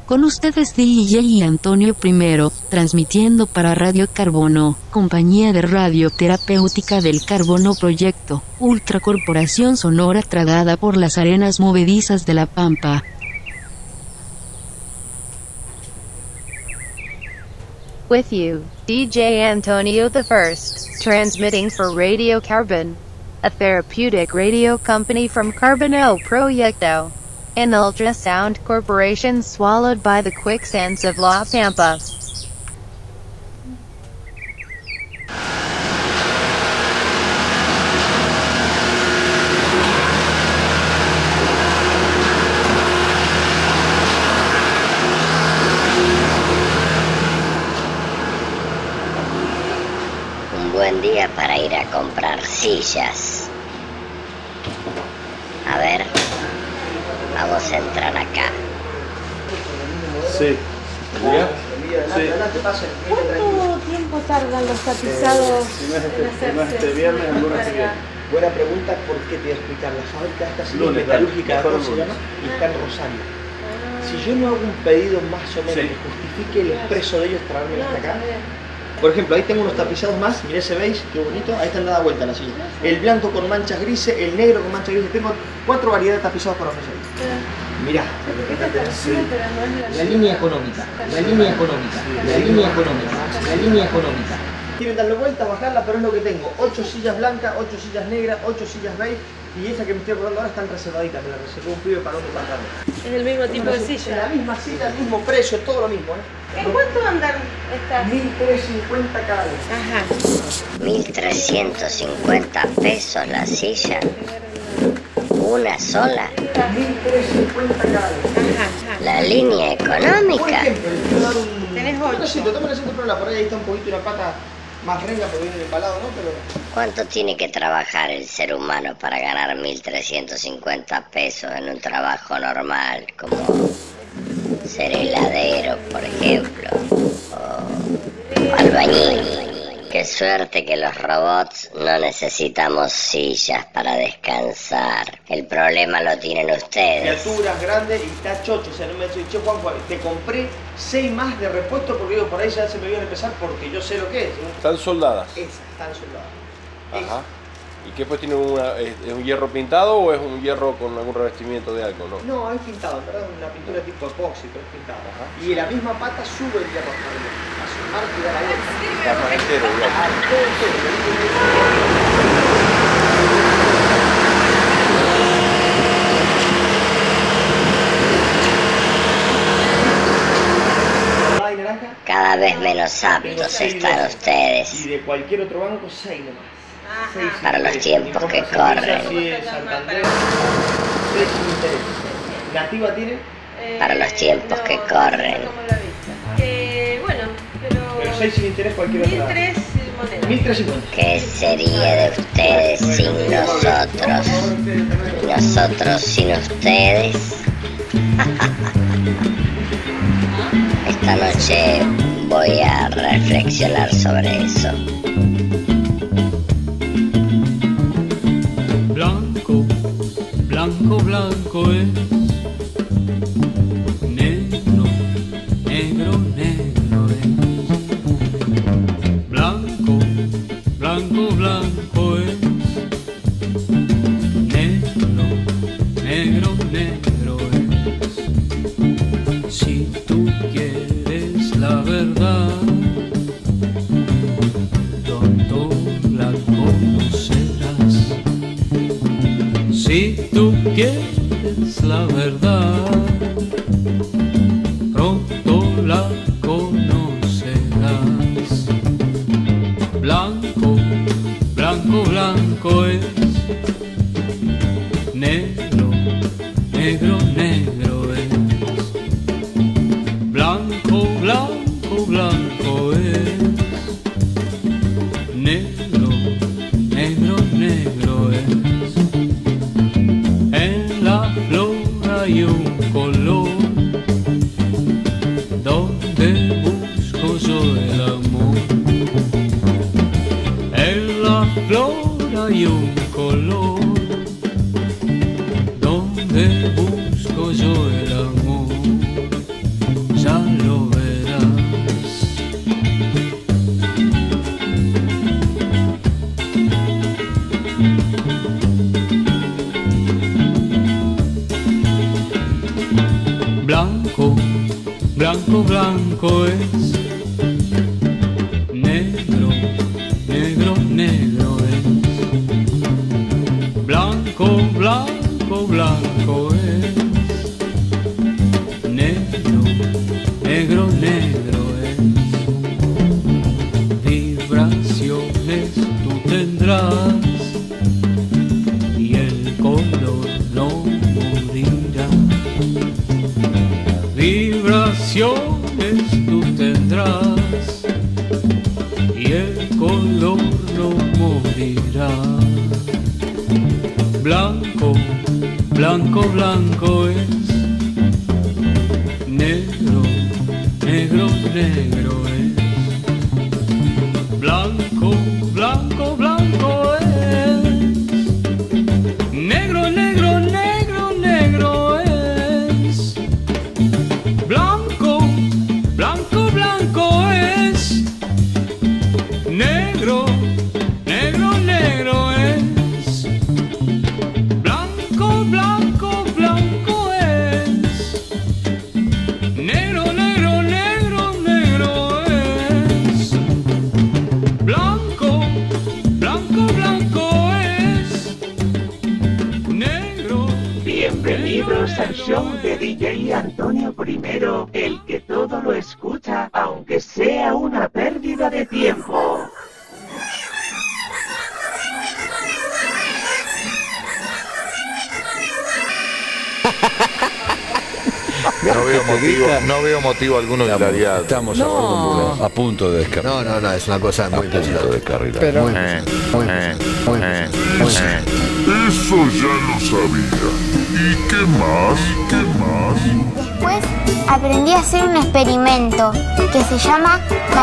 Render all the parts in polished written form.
Con ustedes DJ Antonio I, transmitiendo para Radio Carbono, compañía de radio terapéutica del Carbono Proyecto, ultracorporación sonora tragada por las arenas movedizas de la Pampa. With you, DJ Antonio I, transmitting for Radio Carbon, a therapeutic radio company from Carbono Proyecto, an ultrasound corporation swallowed by the quicksands of La Pampa. Un buen día para ir a comprar sillas. A ver, vamos a entrar acá. Sí. ¿Ya? Sí. ¿Cuánto tiempo tardan los tapizados Si no es en hacerse? este viernes, el lunes que viene. Buena pregunta, porque te voy a explicar. La fábrica esta es Lunes, metalúrgica, dale, ¿cómo se lunes. llama? Y está en Rosario. Si yo no hago un pedido más o menos Sí. que justifique el expreso de ellos traerme hasta acá. Por ejemplo, ahí tengo unos tapizados más, mirá ese beige, qué bonito, ahí están dada vuelta la silla. El blanco con manchas grises, el negro con manchas grises, tengo 4 variedades de tapizados para ofrecer. Mirá, la línea económica, la línea económica, la línea económica, la línea económica. Quieren darle vuelta, bajarla, pero es lo que tengo. 8 sillas blancas, 8 sillas negras, 8 sillas beige, y esa que me estoy acordando ahora están reservaditas, me la reservó un pibe para otro pantalón. Es el mismo tipo de La silla. misma silla, el mismo precio, todo lo mismo, ¿eh? ¿En cuánto andan estas? 1.350 cada vez. Ajá. 1.350 pesos la silla. Una sola. 1.350 cada vez. Ajá. La línea Por económica. ejemplo, les quiero dar un... Tenés un 8. asiento, toma el asiento, pero la por ahí está un poquito una pata más renga porque viene empalado, ¿no? Pero ¿Cuánto tiene que trabajar el ser humano para ganar 1.350 pesos en un trabajo normal, como ser heladero, por ejemplo, o albañil? Qué suerte que los robots no necesitamos sillas para descansar. El problema lo tienen ustedes. criaturas grandes y está chocho. O sea, no me dice, che, Juanjo, te compré 6 más de repuesto porque digo, por ahí ya se me iban a empezar porque yo sé lo que es, ¿no? Están soldadas. Esas están soldadas. Ajá. ¿Y qué pues tiene es un hierro pintado o es un hierro con algún revestimiento de algo, no? No, es pintado, en verdad, una pintura tipo epoxi, pero es pintado. Y la misma pata sube el hierro hasta arriba. A su marca y da la vuelta. Está más entero, digamos. Ah, todo entero. ¿Nada de naranja? Cada vez menos Tengo aptos 6 están dólares. ustedes. Y de cualquier otro banco, 6 nomás. Seis sin Para los interés. tiempos Ni que compra corren. servicios, sí, Santander, 6 sin interés. ¿Nativa tiene? Para los tiempos que corren. Bueno, pero... Pero 6 sin interés cualquier otro banco. 1.003 monedas. 1.350. ¿Qué sería de ustedes sin nosotros? ¿Y nosotros sin ustedes? Esta noche voy a reflexionar sobre eso. Blanco, blanco, blanco es. Negro, negro, negro es. Blanco, blanco, blanco es. Negro, negro, negro es. Si tú quieres la verdad, pronto la conocerás. Si tú quieres la verdad, pronto la conocerás. Blanco, blanco, blanco es. Negro, negro, negro es. Blanco, blanco, blanco es. Negro, negro, negro es. En la flor hay un color donde busco yo el amor. En la flor hay un color donde busco yo el amor. blanco, blanco es. Negro, negro, negro es. Blanco, blanco, blanco es. Negro, negro, negro es. Vibraciones tú tendrás y el color no morirá. Vibraciones tú tendrás y el color no morirá. Blanco, blanco, blanco es. Negro, negro, negro es. Blanco, blanco, blanco es. Negro, negro, negro, negro es. Blanco, blanco, blanco es. Negro, negro, negro es. Blanco, blanco, blanco es. Negro, negro, negro, negro es. Blanco, blanco, blanco es. Negro. Bienvenidos al show de DJ Antonio I, el que todo lo escucha, aunque sea una pérdida de tiempo. No veo motivo alguno de claridad. Estamos a punto de descarrilar. No, es una cosa muy impresionante. Pero Eso ya lo sabía. ¿Y qué más? ¿Qué más? Después aprendí a hacer un experimento que se llama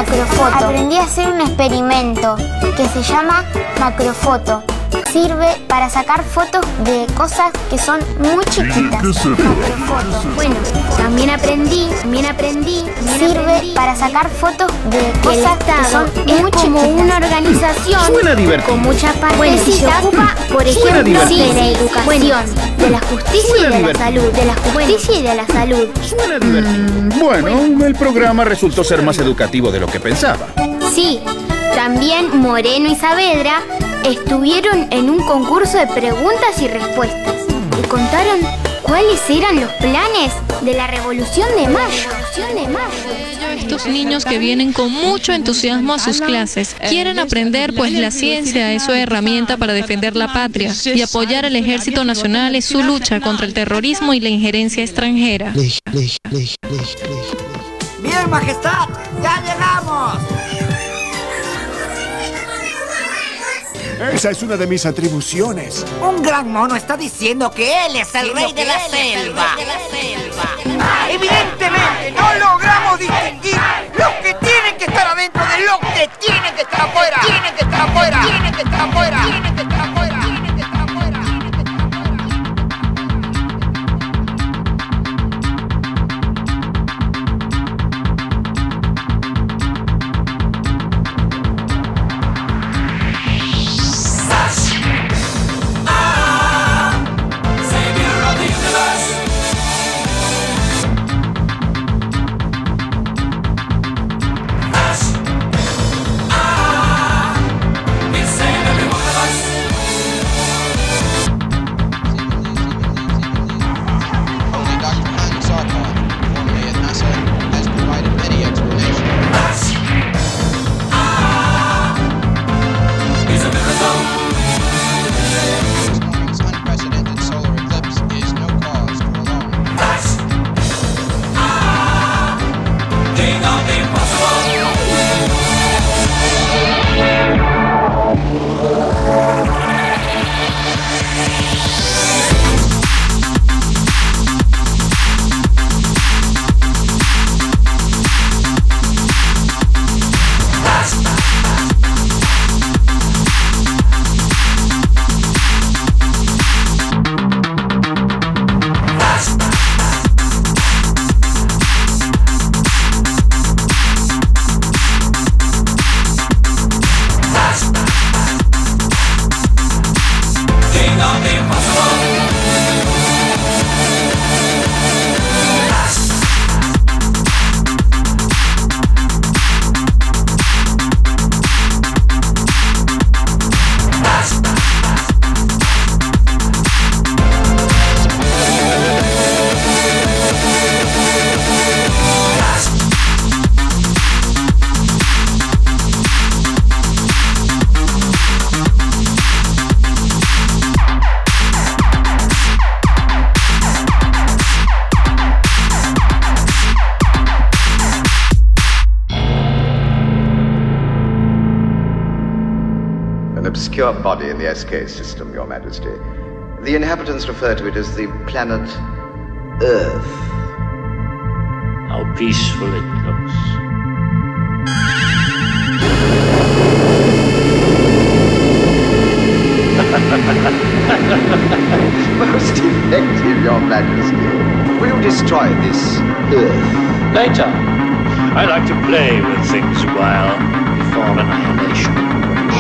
macrofoto. Sirve para sacar fotos de cosas que son muy chiquitas. Macrofoto. Bueno, también aprendí. Sirve para sacar fotos de cosas que son muy chiquitas. Como una organización con muchas partes y se ocupa, por ejemplo, de la educación, de la justicia y de la salud. Suena divertido. Bueno, el programa resultó ser más educativo de lo que pensaba. Sí, también Moreno y Saavedra estuvieron en un concurso de preguntas y respuestas y contaron cuáles eran los planes de la Revolución de Mayo. Estos niños que vienen con mucho entusiasmo a sus clases quieren aprender, pues la ciencia es su herramienta para defender la patria y apoyar al Ejército Nacional en su lucha contra el terrorismo y la injerencia extranjera. Bien, Majestad, ya llegamos. Esa es una de mis atribuciones. Un gran mono está diciendo que él es el rey de la selva. Evidentemente no logramos distinguir lo que tiene que estar adentro de lo que tiene que estar afuera. Tiene que estar afuera. Tiene que estar afuera. Tiene que estar afuera. Tiene que estar afuera. Save every one of us. obscure body in the SK system, Your Majesty. The inhabitants refer to it as the planet Earth. How peaceful it looks. Most effective, Your Majesty. Will you destroy this Earth? Later. I like to play with things a while before annihilation.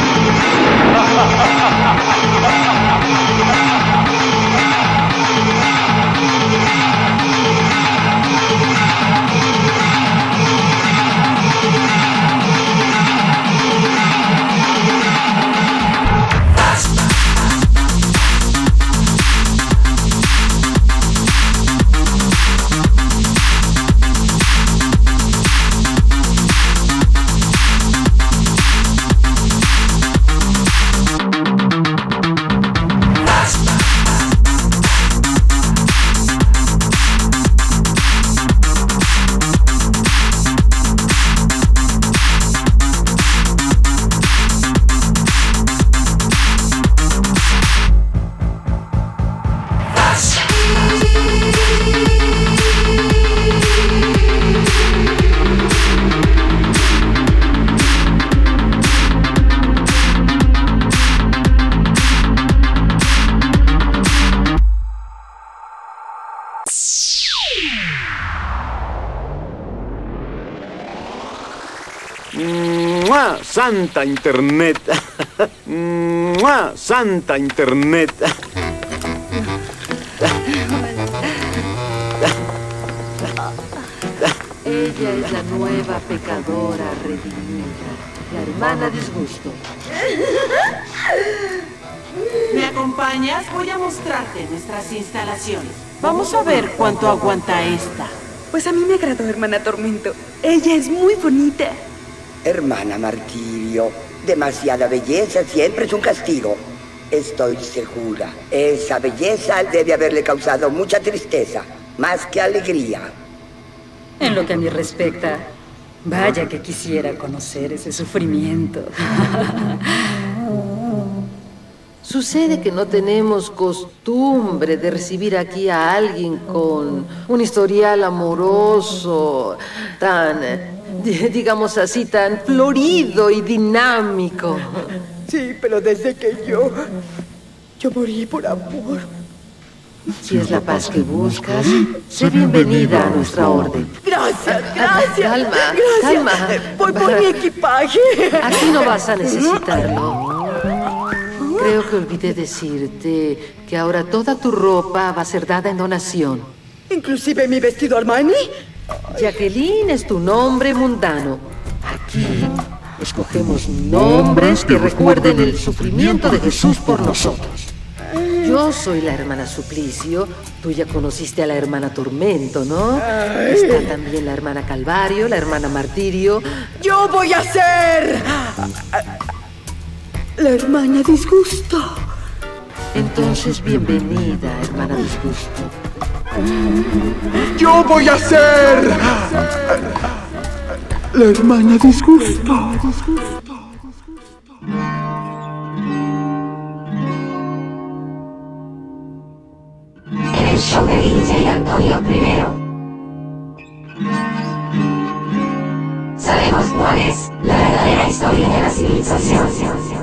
Santa Internet. Santa Internet. Ella es la nueva pecadora redimida, la hermana Disgusto. ¿Me acompañas? Voy a mostrarte nuestras instalaciones. Vamos a ver cuánto aguanta esta. Pues a mí me agradó, hermana Tormento. Ella es muy bonita. Hermana Martirio, demasiada belleza siempre es un castigo. Estoy segura, esa belleza debe haberle causado mucha tristeza, más que alegría. En lo que a mí respecta, vaya que quisiera conocer ese sufrimiento. Sucede que no tenemos costumbre de recibir aquí a alguien con un historial amoroso tan, digamos así, tan florido y dinámico. Sí, pero desde que yo morí por amor. Si es la paz que buscas, sé bienvenida a nuestra orden. Gracias. Calma. Voy por mi equipaje. Aquí no vas a necesitarlo. Creo que olvidé decirte que ahora toda tu ropa va a ser dada en donación. ¿Inclusive mi vestido Armani? Jacqueline es tu nombre mundano. Aquí escogemos nombres que recuerden el sufrimiento de Jesús por nosotros. Yo soy la hermana Suplicio. Tú ya conociste a la hermana Tormento, ¿no? Está también la hermana Calvario, la hermana Martirio. ¡Yo voy a ser la hermana Disgusto! Entonces, bienvenida, hermana Disgusto. ¡Yo voy a ser la hermana Disgusto! El show de DJ Antonio I. Sabemos cuál es la verdadera historia de la civilización.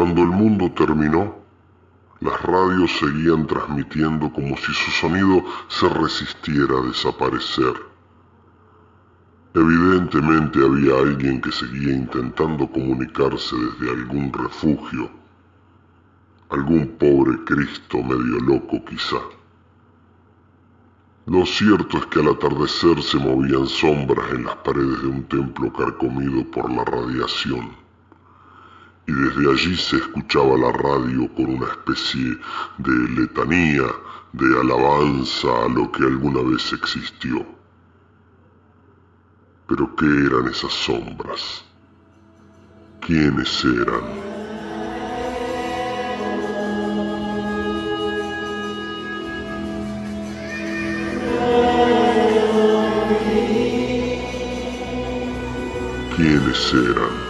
Cuando el mundo terminó, las radios seguían transmitiendo como si su sonido se resistiera a desaparecer. Evidentemente había alguien que seguía intentando comunicarse desde algún refugio, algún pobre Cristo medio loco quizá. Lo cierto es que al atardecer se movían sombras en las paredes de un templo carcomido por la radiación, y desde allí se escuchaba la radio con una especie de letanía, de alabanza a lo que alguna vez existió. Pero ¿qué eran esas sombras? ¿Quiénes eran? ¿Quiénes eran?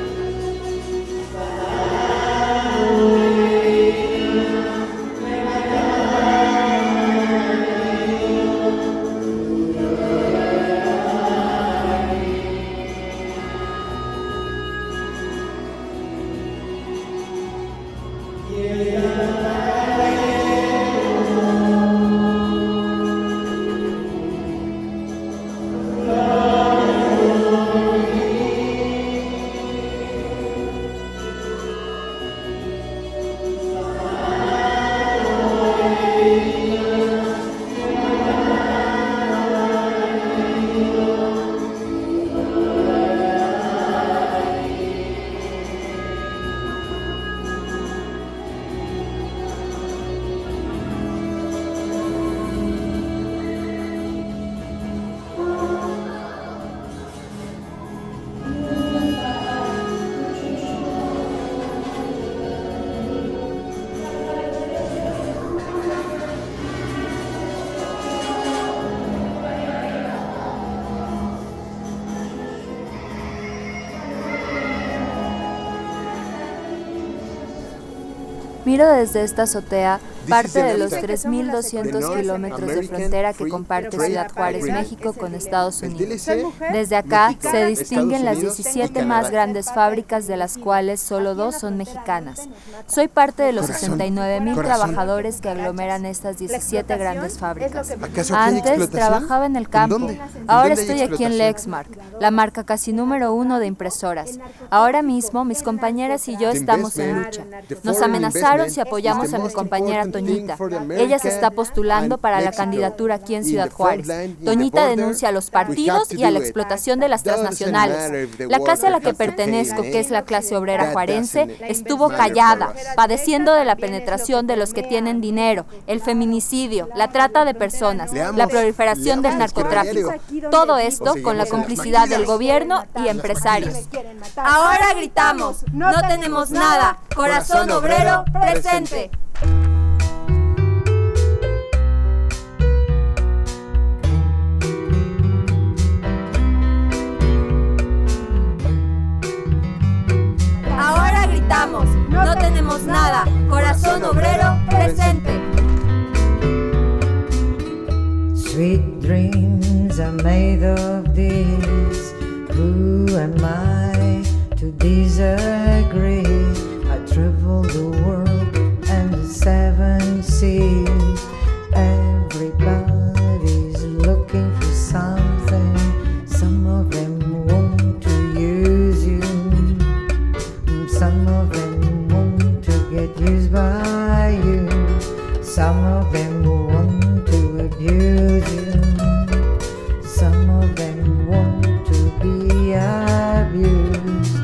Miro desde esta azotea parte de los 3.200 kilómetros de frontera que comparte Ciudad Juárez, México, con Estados Unidos. Desde acá se distinguen las 17 más grandes fábricas, de las cuales solo 2 son mexicanas. Soy parte de los 69,000 trabajadores que aglomeran estas 17 grandes fábricas. Antes trabajaba en el campo, ahora estoy aquí en Lexmark, la marca casi número 1 de impresoras. Ahora mismo mis compañeras y yo estamos en lucha. Nos amenazaron si apoyamos a mi compañera Toñita. Ella se está postulando para la candidatura aquí en Ciudad Juárez. Toñita denuncia a los partidos y a la explotación de las transnacionales. La clase a la que pertenezco, que es la clase obrera juarense, estuvo callada, padeciendo de la penetración de los que tienen dinero, el feminicidio, la trata de personas, la proliferación del narcotráfico. Todo esto con la complicidad del gobierno y empresarios. Ahora gritamos, no tenemos nada, corazón obrero presente. Ahora gritamos, no tenemos nada, corazón obrero presente. Sweet dreams are made of this. Who am I to disagree? I travel the world and the 7 seas. Everybody's looking for something. Some of them want to use you. Some of them want to get used by you. Some of them want to abuse you. Some of them want to be abused.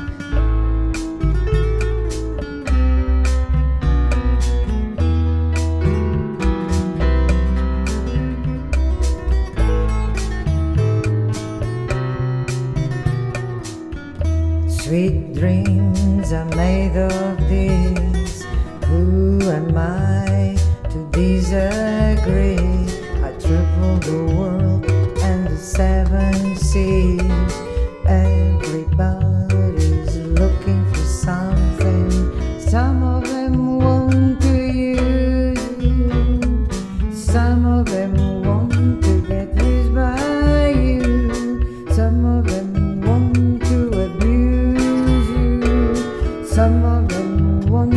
Sweet dreams are made of this. Who am I to disagree? I travel the world and the 7 seas. Everybody's looking for something. Some of them want to use you. Some of them want to get used by you. Some of them want to abuse you. Some of them want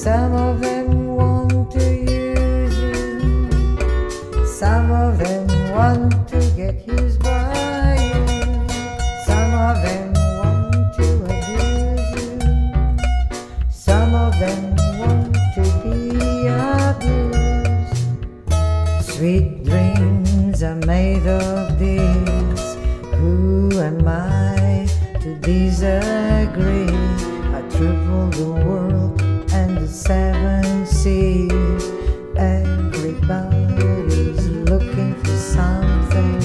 Some of them want to use you. Some of them want to get used by you. Some of them want to abuse you. Some of them want to be abused. Sweet dreams are made of these. Who am I to disagree? I travel the world and the 7 seas. Everybody's looking for something.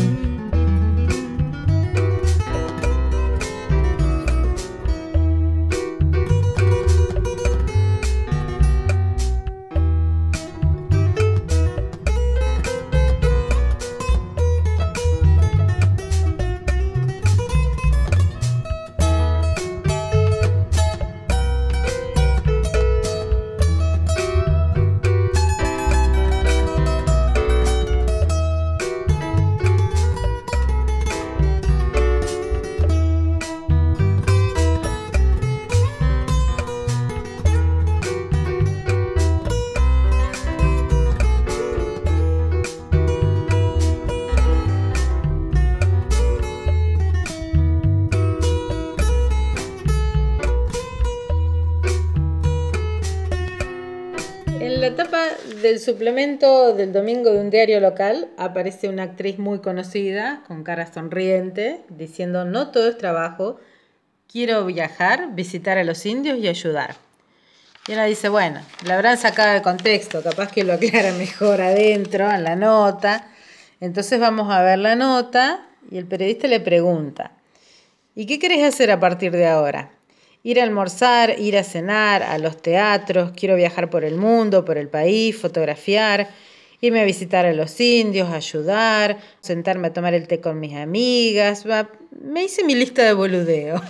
Del suplemento del domingo de un diario local aparece una actriz muy conocida con cara sonriente diciendo: no todo es trabajo, quiero viajar, visitar a los indios y ayudar. Y ella dice, bueno, la habrán sacado de contexto, capaz que lo aclara mejor adentro en la nota. Entonces vamos a ver la nota y el periodista le pregunta: ¿y qué querés hacer a partir de ahora? Ir a almorzar, ir a cenar, a los teatros, quiero viajar por el mundo, por el país, fotografiar, irme a visitar a los indios, ayudar, sentarme a tomar el té con mis amigas. Me hice mi lista de boludeo.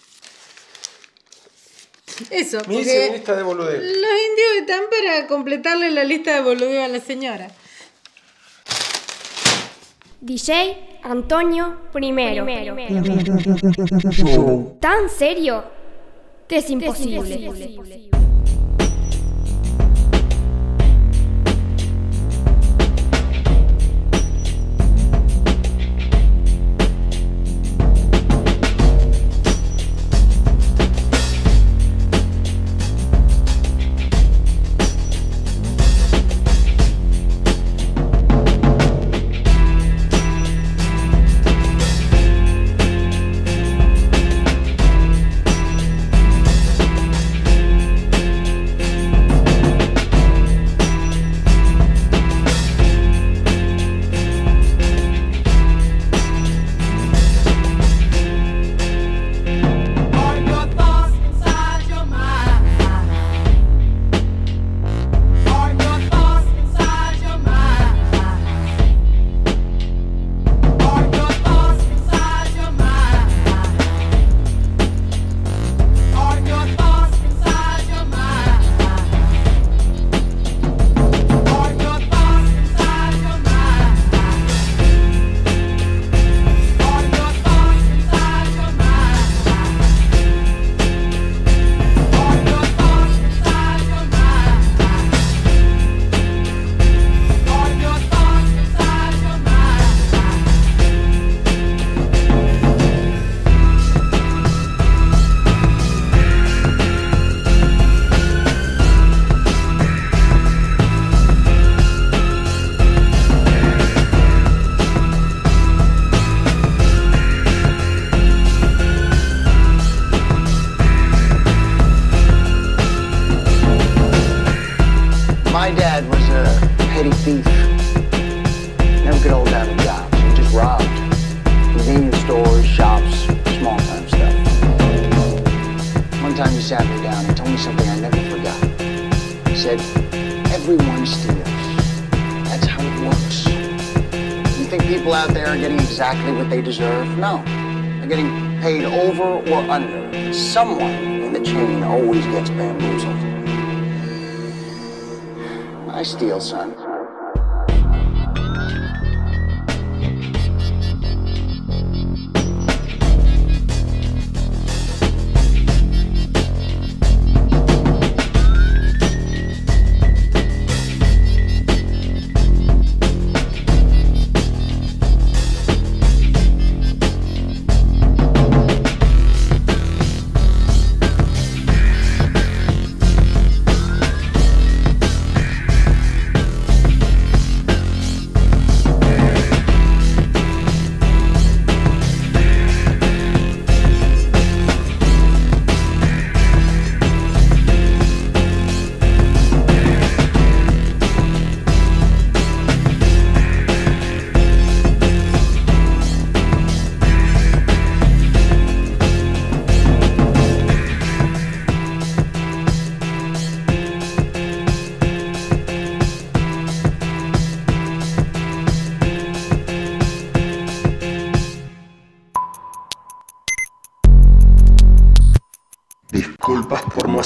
Eso, me hice mi lista de boludeo. Los indios están para completarle la lista de boludeo a la señora. DJ Antonio Primero. ¿Tan serio? Es imposible. My dad was a petty thief. Never could hold down a job, so he just robbed. Convenience stores, shops, small-time stuff. One time he sat me down and told me something I never forgot. He said, everyone steals. That's how it works. You think people out there are getting exactly what they deserve? No. They're getting paid over or under. Someone in the chain always gets bamboozled. I steal, son.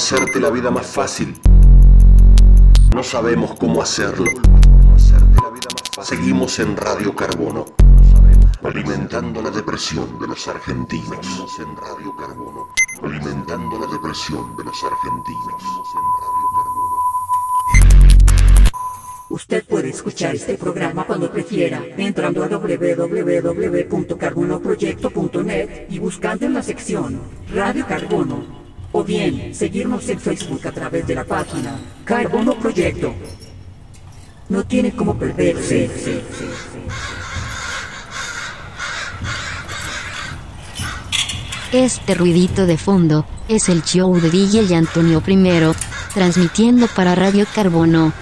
hacerte la vida más fácil. No sabemos cómo hacerlo. Seguimos en Radio Carbono, alimentando la depresión de los argentinos. En Radio Carbono, alimentando la depresión de los argentinos. Usted puede escuchar este programa cuando prefiera, entrando a www.carbonoproyecto.net y buscando en la sección Radio Carbono, o bien seguirnos en Facebook a través de la página Carbono Proyecto. No tiene cómo perderse. Este ruidito de fondo es el show de DJ y Antonio I, transmitiendo para Radio Carbono.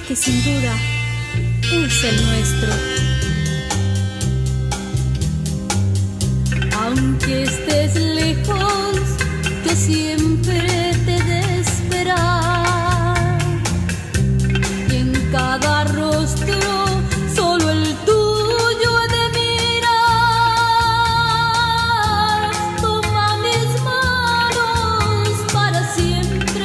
que sin duda es el nuestro. Aunque estés lejos, yo siempre te he de esperar. Y en cada rostro solo el tuyo he de mirar. Toma mis manos para siempre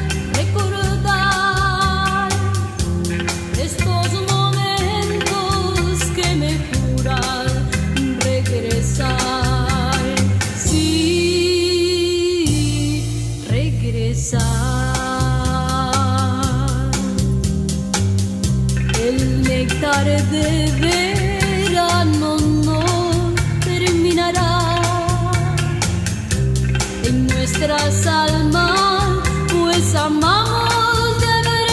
recordar estos momentos que me juran regresar. Sí, regresar. El néctar de verano no terminará en nuestras almas, pues amamos de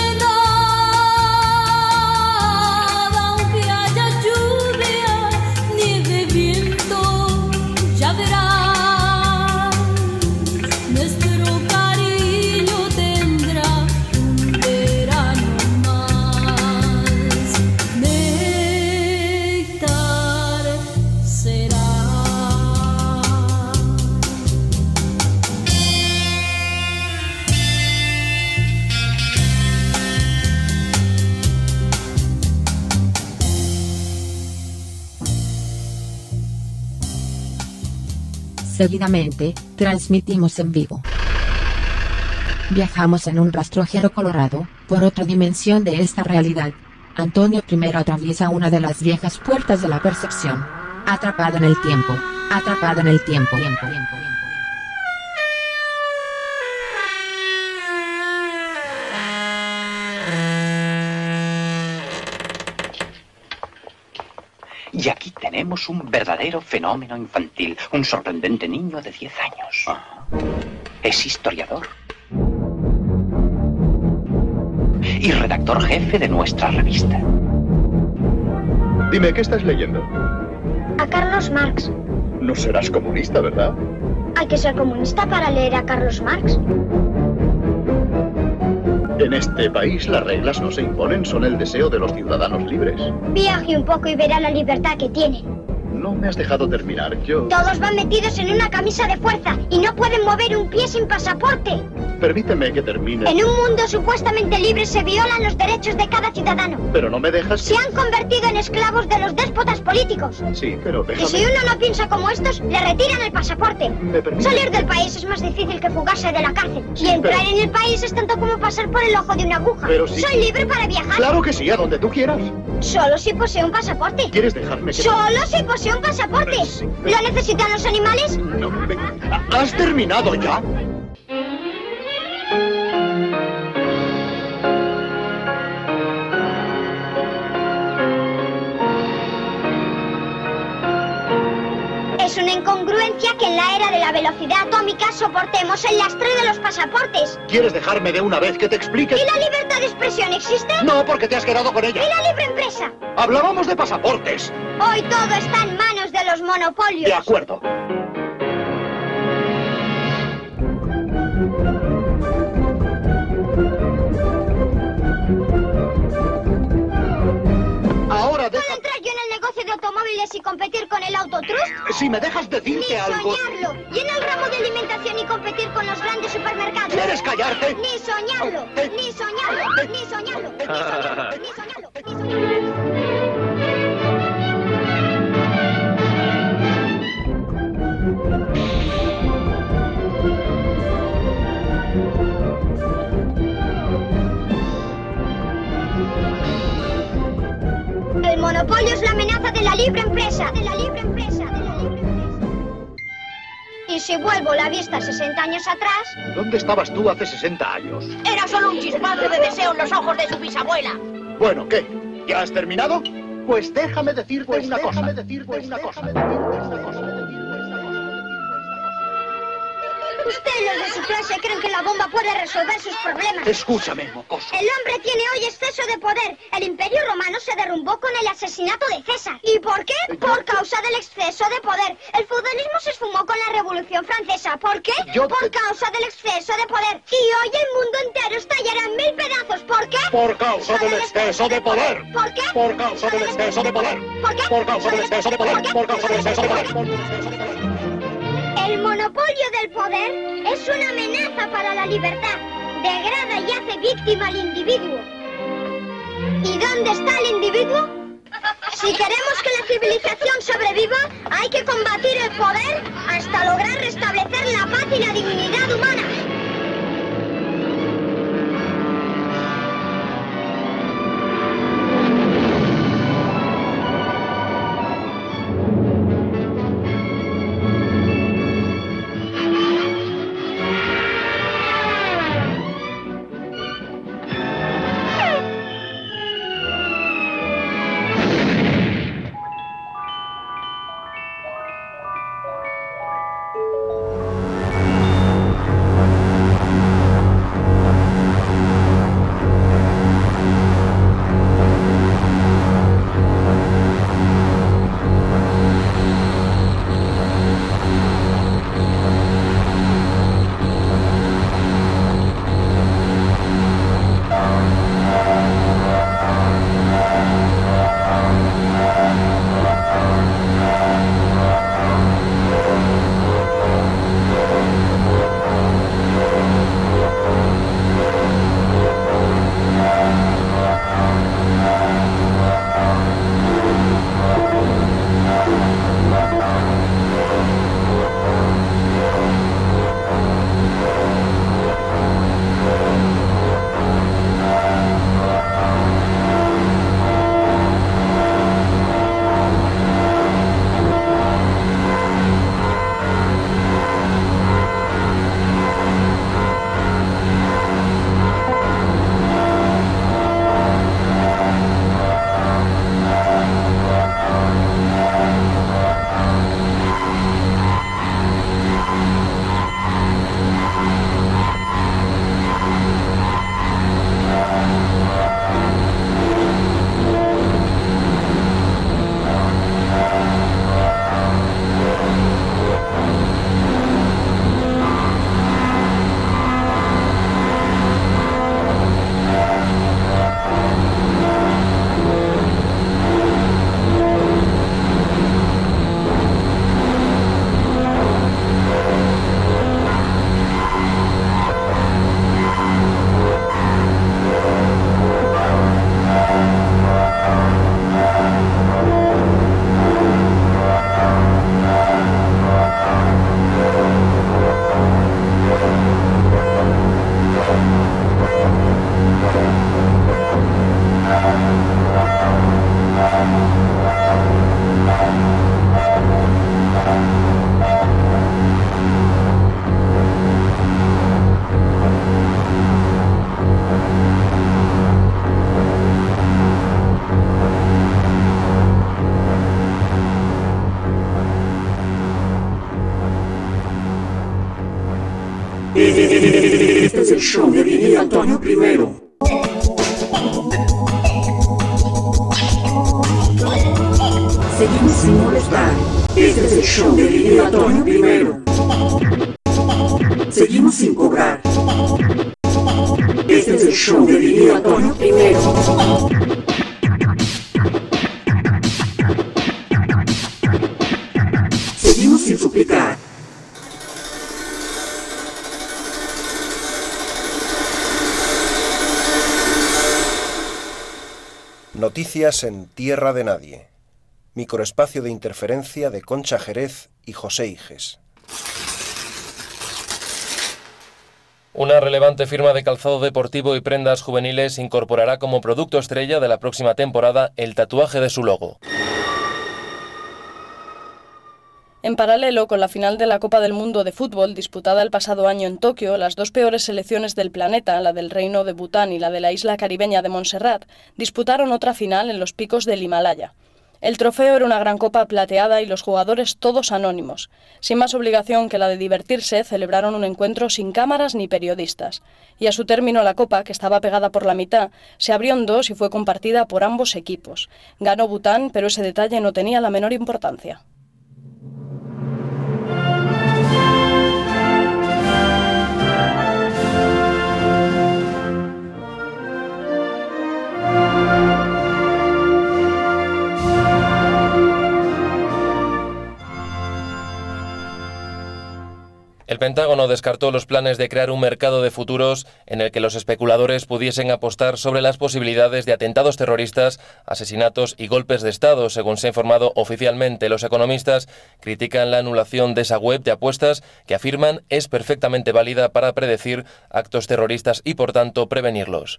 verdad. Aunque haya lluvia, nieve, viento, ya verás, nuestro cariño tendrá un verano más. Néctar será. Seguidamente, transmitimos en vivo. Viajamos en un rastrojero colorado, por otra dimensión de esta realidad. Antonio I atraviesa una de las viejas puertas de la percepción. Atrapado en el tiempo. Atrapado en el tiempo. Y aquí tenemos un verdadero fenómeno infantil, un sorprendente niño de 10 años. Es historiador. Y redactor jefe de nuestra revista. Dime, ¿qué estás leyendo? A Carlos Marx. No serás comunista, ¿verdad? Hay que ser comunista para leer a Carlos Marx. En este país las reglas no se imponen, son el deseo de los ciudadanos libres. Viaje un poco y verá la libertad que tienen. No me has dejado terminar, yo... Todos van metidos en una camisa de fuerza y no pueden mover un pie sin pasaporte. Permíteme que termine. En un mundo supuestamente libre se violan los derechos de cada ciudadano. Pero no me dejas... Se han convertido en esclavos de los déspotas políticos. Sí, pero déjame... Y si uno no piensa como estos, le retiran el pasaporte. ¿Me permite? Salir del país es más difícil que fugarse de la cárcel. Sí, y entrar pero... en el país es tanto como pasar por el ojo de una aguja. Pero sí. ¿Soy libre para viajar? Claro que sí, a donde tú quieras. Solo si poseo un pasaporte. ¿Quieres dejarme que... Solo si poseo un pasaporte. Sí, ¿Lo necesitan los animales? No, ¿has terminado ya? Es una incongruencia que en la era de la velocidad atómica soportemos el lastre de los pasaportes. ¿Quieres dejarme de una vez que te explique? ¿Y la libertad de expresión existe? No, porque te has quedado con ella. ¿Y la libre empresa? Hablábamos de pasaportes. Hoy todo está en manos de los monopolios. De acuerdo. Ahora ¿Puedo entrar yo en el negocio de automóviles y competir con el autotrust? Si me dejas decirte Ni algo... soñarlo. Y en el ramo de alimentación y competir con los grandes supermercados. ¿Quieres callarte? Ni soñarlo. Ni soñarlo. Ni soñarlo. Ni soñarlo. Ni soñarlo. Ni soñarlo. El monopolio es la amenaza de la libre empresa. De la libre empresa. De la libre empresa. Y si vuelvo la vista 60 años atrás... ¿Dónde estabas tú hace 60 años? Era solo un chispazo de deseo en los ojos de su bisabuela. Bueno, ¿qué? ¿Ya has terminado? Pues déjame decirte una cosa. Ustedes, los de su clase, creen que la bomba puede resolver sus problemas. Escúchame, mocoso. El hombre tiene hoy exceso de poder. El Imperio Romano se derrumbó con el asesinato de César. ¿Y por qué? Por causa del exceso de poder. El feudalismo se esfumó con la Revolución Francesa. ¿Por qué? Por causa del exceso de poder. Y hoy el mundo entero estallará en 1000 pedazos. ¿Por qué? Por causa del exceso de poder. ¿Por qué? Por causa del exceso de poder. ¿Por qué? Por causa del exceso de poder. Por causa del exceso de poder. El monopolio del poder es una amenaza para la libertad. Degrada y hace víctima al individuo. ¿Y dónde está el individuo? Si queremos que la civilización sobreviva, hay que combatir el poder hasta lograr restablecer la paz y la dignidad humana. Este es el show de Vini y Antonio primero. Seguimos sin molestar. Este es el show de Vini y Antonio primero. Seguimos sin cobrar. Este es el show de Vini y Antonio primero. Seguimos sin suplicar. Noticias en Tierra de Nadie. Microespacio de interferencia de Concha Jerez y José Iges. Una relevante firma de calzado deportivo y prendas juveniles incorporará como producto estrella de la próxima temporada el tatuaje de su logo. En paralelo con la final de la Copa del Mundo de Fútbol disputada el pasado año en Tokio, las dos peores selecciones del planeta, la del Reino de Bután y la de la isla caribeña de Montserrat, disputaron otra final en los picos del Himalaya. El trofeo era una gran copa plateada y los jugadores todos anónimos. Sin más obligación que la de divertirse, celebraron un encuentro sin cámaras ni periodistas. Y a su término la copa, que estaba pegada por la mitad, se abrió en dos y fue compartida por ambos equipos. Ganó Bután, pero ese detalle no tenía la menor importancia. El Pentágono descartó los planes de crear un mercado de futuros en el que los especuladores pudiesen apostar sobre las posibilidades de atentados terroristas, asesinatos y golpes de Estado, según se ha informado oficialmente. Los economistas critican la anulación de esa web de apuestas que afirman es perfectamente válida para predecir actos terroristas y, por tanto, prevenirlos.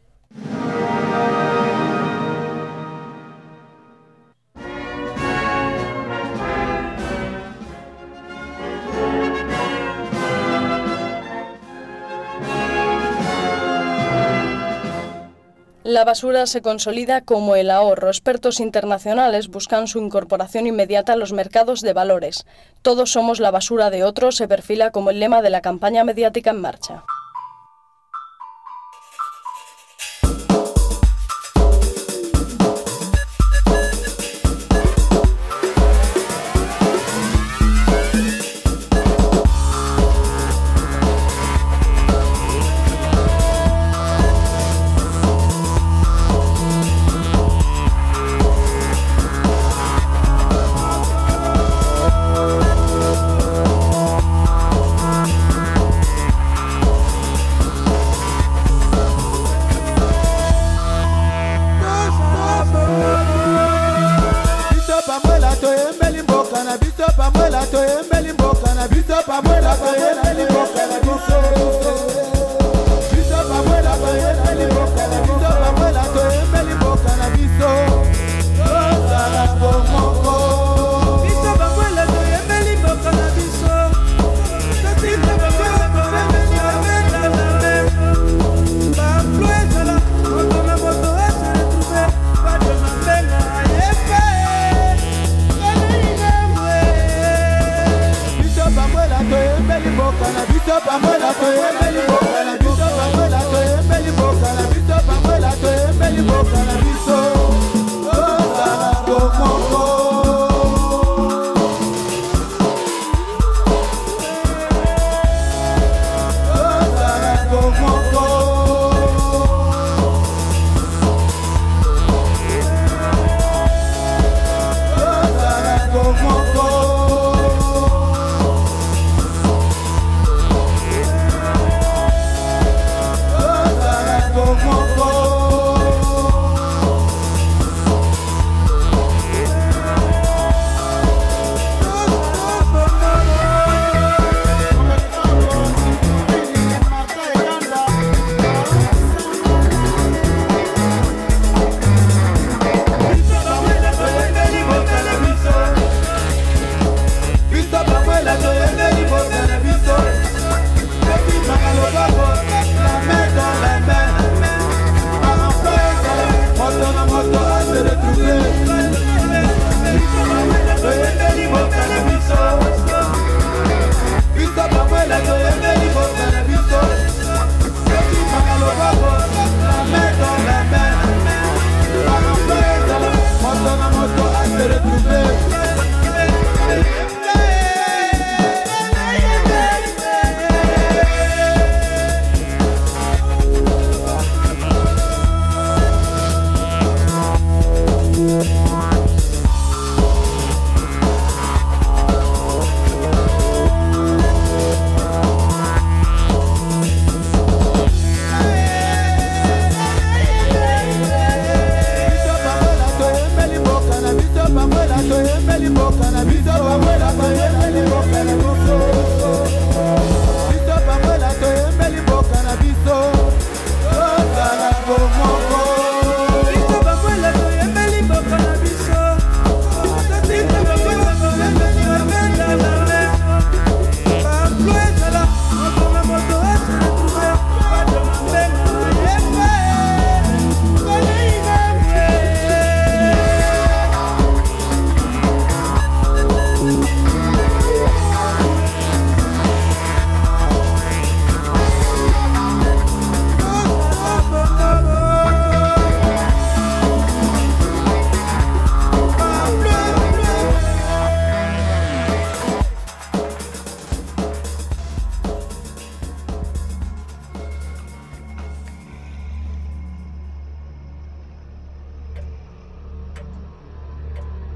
La basura se consolida como el ahorro. Expertos internacionales buscan su incorporación inmediata a los mercados de valores. Todos somos la basura de otros se perfila como el lema de la campaña mediática en marcha.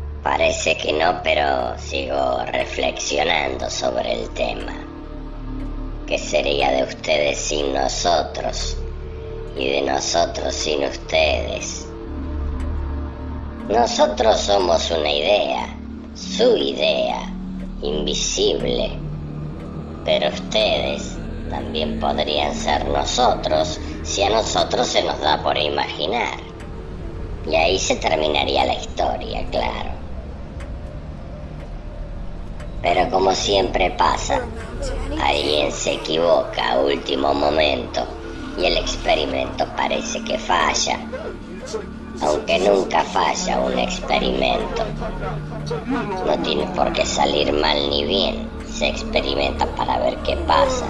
Parece que no, pero sigo reflexionando sobre el tema. ¿Qué sería de ustedes sin nosotros? Y de nosotros sin ustedes. Nosotros somos una idea, su idea, invisible. Pero ustedes también podrían ser nosotros si a nosotros se nos da por imaginar. Y ahí se terminaría la historia, claro. Pero como siempre pasa, alguien se equivoca a último momento y el experimento parece que falla. Aunque nunca falla un experimento. No tiene por qué salir mal ni bien. Se experimenta para ver qué pasa.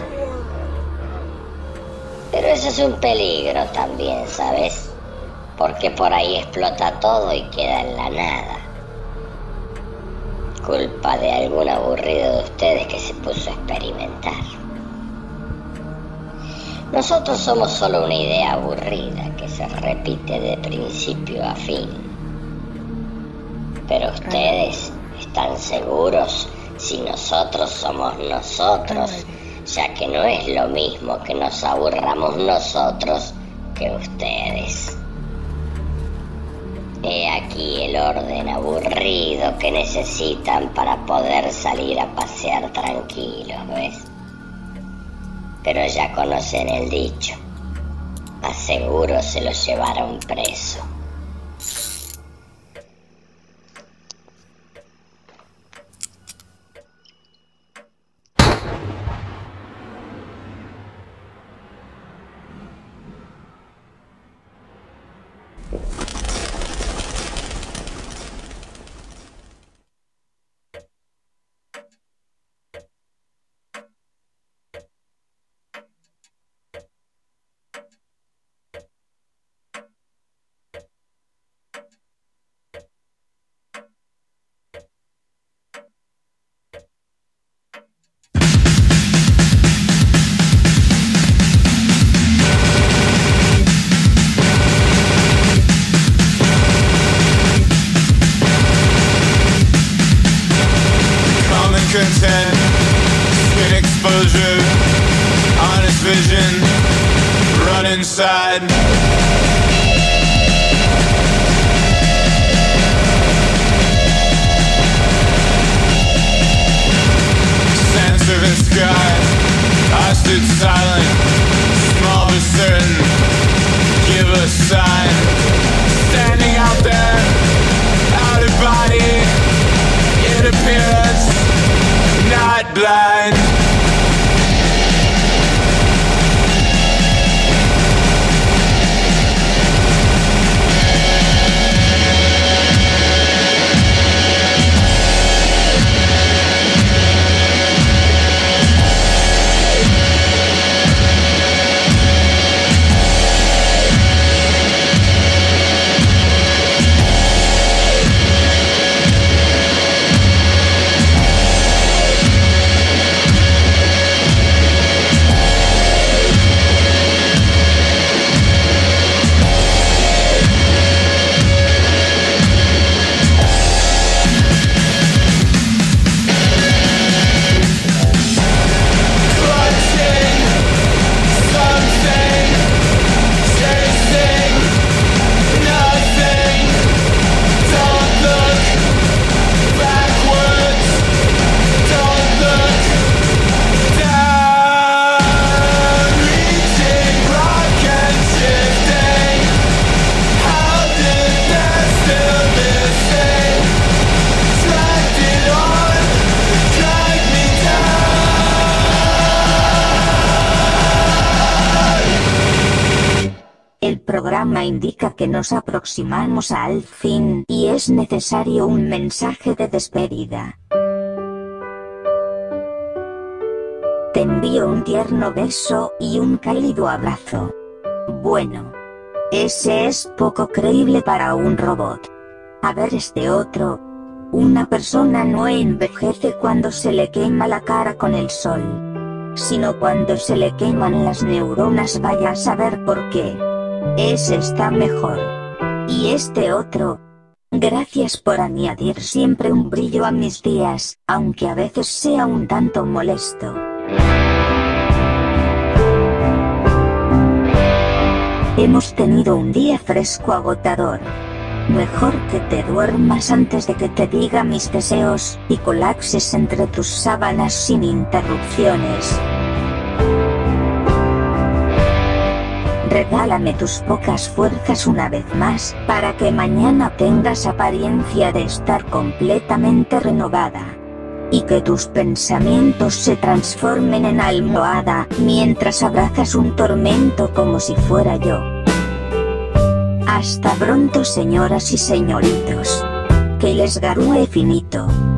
Pero eso es un peligro también, ¿sabes? Porque por ahí explota todo y queda en la nada. Culpa de algún aburrido de ustedes que se puso a experimentar. Nosotros somos solo una idea aburrida que se repite de principio a fin. Pero ustedes están seguros si nosotros somos nosotros, ya que no es lo mismo que nos aburramos nosotros que ustedes. He aquí el orden aburrido que necesitan para poder salir a pasear tranquilos, ¿ves? Pero ya conocen el dicho. Aseguro se lo llevaron preso. content, skin exposure, honest vision, run inside. Sand-servant skies, I stood silent, small but certain, give a sign. Standing out there, out of body, in appearance, not blind. El programa indica que nos aproximamos al fin y es necesario un mensaje de despedida. Te envío un tierno beso y un cálido abrazo. Bueno, ese es poco creíble para un robot. A ver este otro. Una persona no envejece cuando se le quema la cara con el sol, sino cuando se le queman las neuronas, vaya a saber por qué. Ese está mejor. Y este otro. Gracias por añadir siempre un brillo a mis días, aunque a veces sea un tanto molesto. Hemos tenido un día fresco agotador. Mejor que te duermas antes de que te diga mis deseos y colapses entre tus sábanas sin interrupciones. Regálame tus pocas fuerzas una vez más, para que mañana tengas apariencia de estar completamente renovada. Y que tus pensamientos se transformen en almohada, mientras abrazas un tormento como si fuera yo. Hasta pronto, señoras y señoritos. Que les garúe finito.